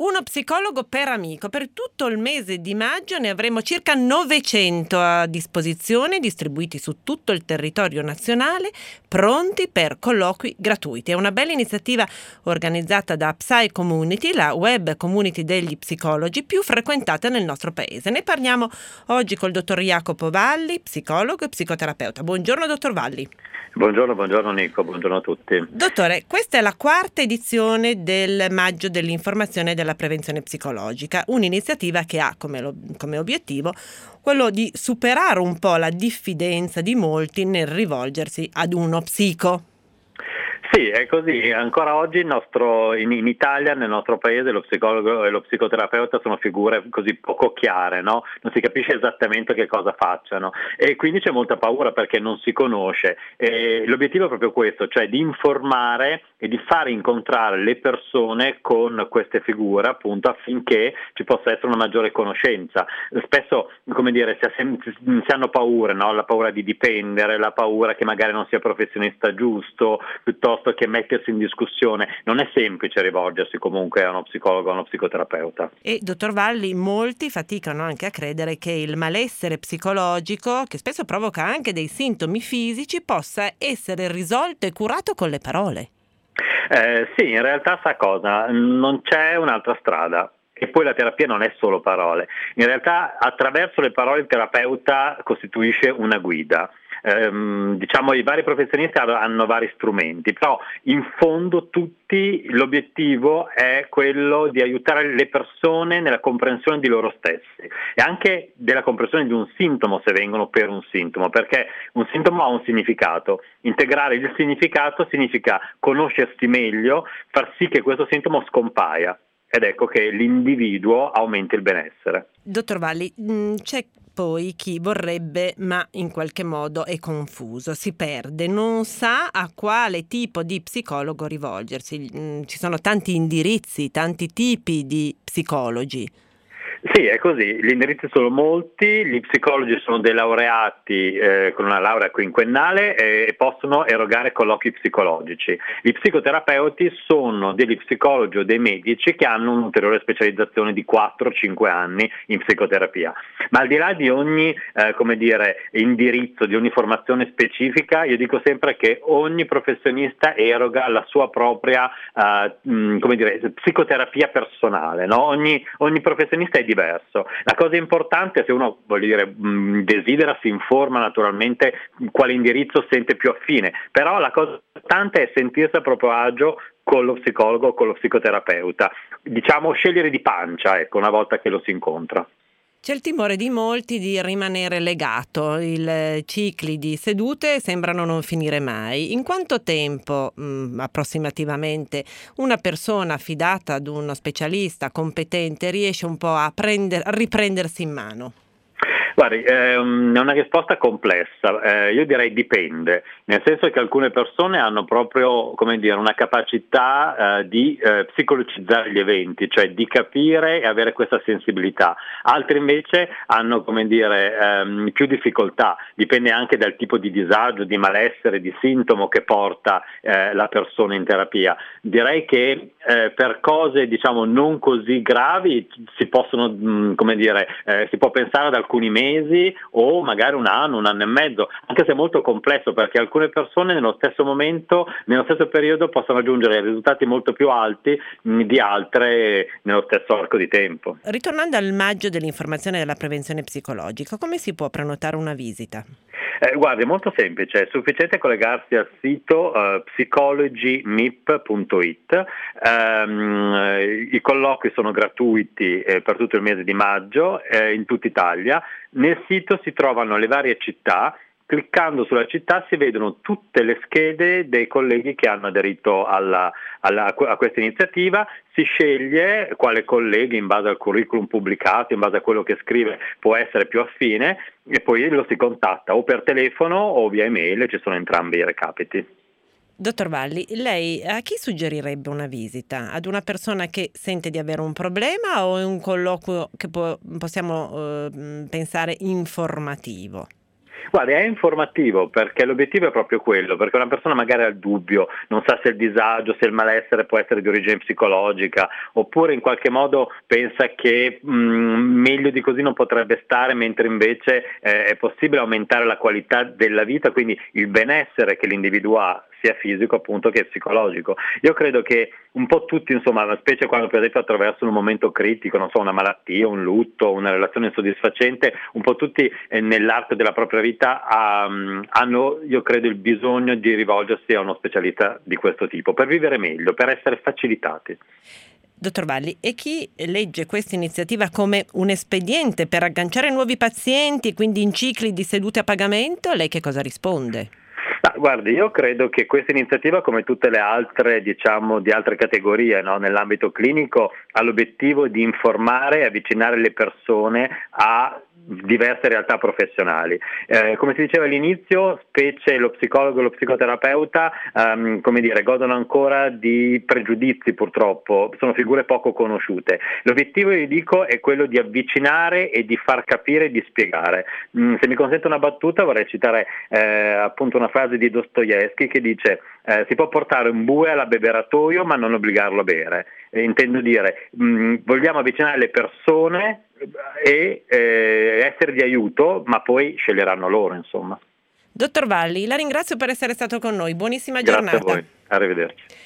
Uno psicologo per amico. Per tutto il mese di maggio ne avremo circa 900 a disposizione, distribuiti su tutto il territorio nazionale, pronti per colloqui gratuiti. È una bella iniziativa organizzata da Psy Community, la web community degli psicologi più frequentata nel nostro paese. Ne parliamo oggi col dottor Jacopo Valli, psicologo e psicoterapeuta. Buongiorno, dottor Valli. Buongiorno Nico, buongiorno a tutti. Dottore, questa è la quarta edizione del Maggio dell'informazione e della prevenzione psicologica, un'iniziativa che ha come obiettivo quello di superare un po' la diffidenza di molti nel rivolgersi ad uno psico. Sì, è così. Ancora oggi in Italia, nel nostro paese, lo psicologo e lo psicoterapeuta sono figure così poco chiare, no? Non si capisce esattamente che cosa facciano e quindi c'è molta paura perché non si conosce. E l'obiettivo è proprio questo, cioè di informare e di far incontrare le persone con queste figure, appunto, affinché ci possa essere una maggiore conoscenza. Spesso, si hanno paure, no? La paura di dipendere, la paura che magari non sia professionista giusto, piuttosto che mettersi in discussione. Non è semplice rivolgersi comunque a uno psicologo o a uno psicoterapeuta. E dottor Valli, molti faticano anche a credere che il malessere psicologico, che spesso provoca anche dei sintomi fisici, possa essere risolto e curato con le parole. Sì, in realtà sa cosa? Non c'è un'altra strada. E poi la terapia non è solo parole. In realtà attraverso le parole il terapeuta costituisce una guida. I vari professionisti hanno vari strumenti, però in fondo tutti l'obiettivo è quello di aiutare le persone nella comprensione di loro stessi e anche della comprensione di un sintomo se vengono per un sintomo, perché un sintomo ha un significato. Integrare il significato significa conoscersi meglio, far sì che questo sintomo scompaia. Ed ecco che l'individuo aumenta il benessere. Dottor Valli, c'è poi chi vorrebbe, ma in qualche modo è confuso, si perde, non sa a quale tipo di psicologo rivolgersi. Ci sono tanti indirizzi, tanti tipi di psicologi. Sì, è così, gli indirizzi sono molti, gli psicologi sono dei laureati con una laurea quinquennale e possono erogare colloqui psicologici. Gli psicoterapeuti sono degli psicologi o dei medici che hanno un'ulteriore specializzazione di 4-5 anni in psicoterapia. Ma al di là di ogni indirizzo, di ogni formazione specifica, io dico sempre che ogni professionista eroga la sua propria psicoterapia personale, no? Ogni professionista è diverso. La cosa importante, se uno desidera, si informa naturalmente quale indirizzo sente più affine, però la cosa importante è sentirsi a proprio agio con lo psicologo o con lo psicoterapeuta, scegliere di pancia, una volta che lo si incontra. C'è il timore di molti di rimanere legato, i cicli di sedute sembrano non finire mai. In quanto tempo, approssimativamente, una persona affidata ad uno specialista competente riesce un po' a riprendersi in mano? Guardi, è una risposta complessa, io direi dipende, nel senso che alcune persone hanno proprio una capacità di psicologicizzare gli eventi, cioè di capire e avere questa sensibilità, altri invece hanno più difficoltà, dipende anche dal tipo di disagio, di malessere, di sintomo che porta la persona in terapia. Direi che per cose non così gravi si possono si può pensare ad alcuni mesi o magari un anno e mezzo, anche se è molto complesso perché alcune persone nello stesso momento, nello stesso periodo possono raggiungere risultati molto più alti di altre nello stesso arco di tempo. Ritornando al Maggio dell'informazione e della prevenzione psicologica, come si può prenotare una visita? Guardi, è molto semplice, è sufficiente collegarsi al sito psychologymip.it. I colloqui sono gratuiti per tutto il mese di maggio in tutta Italia. Nel sito si trovano le varie città. Cliccando sulla città si vedono tutte le schede dei colleghi che hanno aderito a questa iniziativa, si sceglie quale collega in base al curriculum pubblicato, in base a quello che scrive può essere più affine e poi lo si contatta o per telefono o via email, ci sono entrambi i recapiti. Dottor Valli, lei a chi suggerirebbe una visita? Ad una persona che sente di avere un problema o un colloquio che possiamo pensare informativo? Guarda, è informativo perché l'obiettivo è proprio quello, perché una persona magari ha il dubbio, non sa se il disagio, se il malessere può essere di origine psicologica, oppure in qualche modo pensa che meglio di così non potrebbe stare, mentre invece è possibile aumentare la qualità della vita, quindi il benessere che l'individuo ha, sia fisico appunto che psicologico. Io credo che un po' tutti, insomma, specie quando per esempio attraversano un momento critico, non so, una malattia, un lutto, una relazione insoddisfacente, un po' tutti nell'arco della propria vita hanno, io credo, il bisogno di rivolgersi a uno specialista di questo tipo per vivere meglio, per essere facilitati. Dottor Valli, e chi legge questa iniziativa come un espediente per agganciare nuovi pazienti, quindi in cicli di sedute a pagamento, lei che cosa risponde? Guardi, io credo che questa iniziativa, come tutte le altre, diciamo, di altre categorie, no, nell'ambito clinico, ha l'obiettivo di informare e avvicinare le persone a diverse realtà professionali. Come si diceva all'inizio, specie lo psicologo e lo psicoterapeuta godono ancora di pregiudizi, purtroppo, sono figure poco conosciute. L'obiettivo, io dico, è quello di avvicinare e di far capire e di spiegare. Se mi consente una battuta, vorrei citare appunto una frase di Dostoevskij che dice si può portare un bue all'abbeveratoio ma non obbligarlo a bere. Intendo dire, vogliamo avvicinare le persone e essere di aiuto, ma poi sceglieranno loro, insomma. Dottor Valli, la ringrazio per essere stato con noi. Buonissima Grazie a giornata. voi, arrivederci.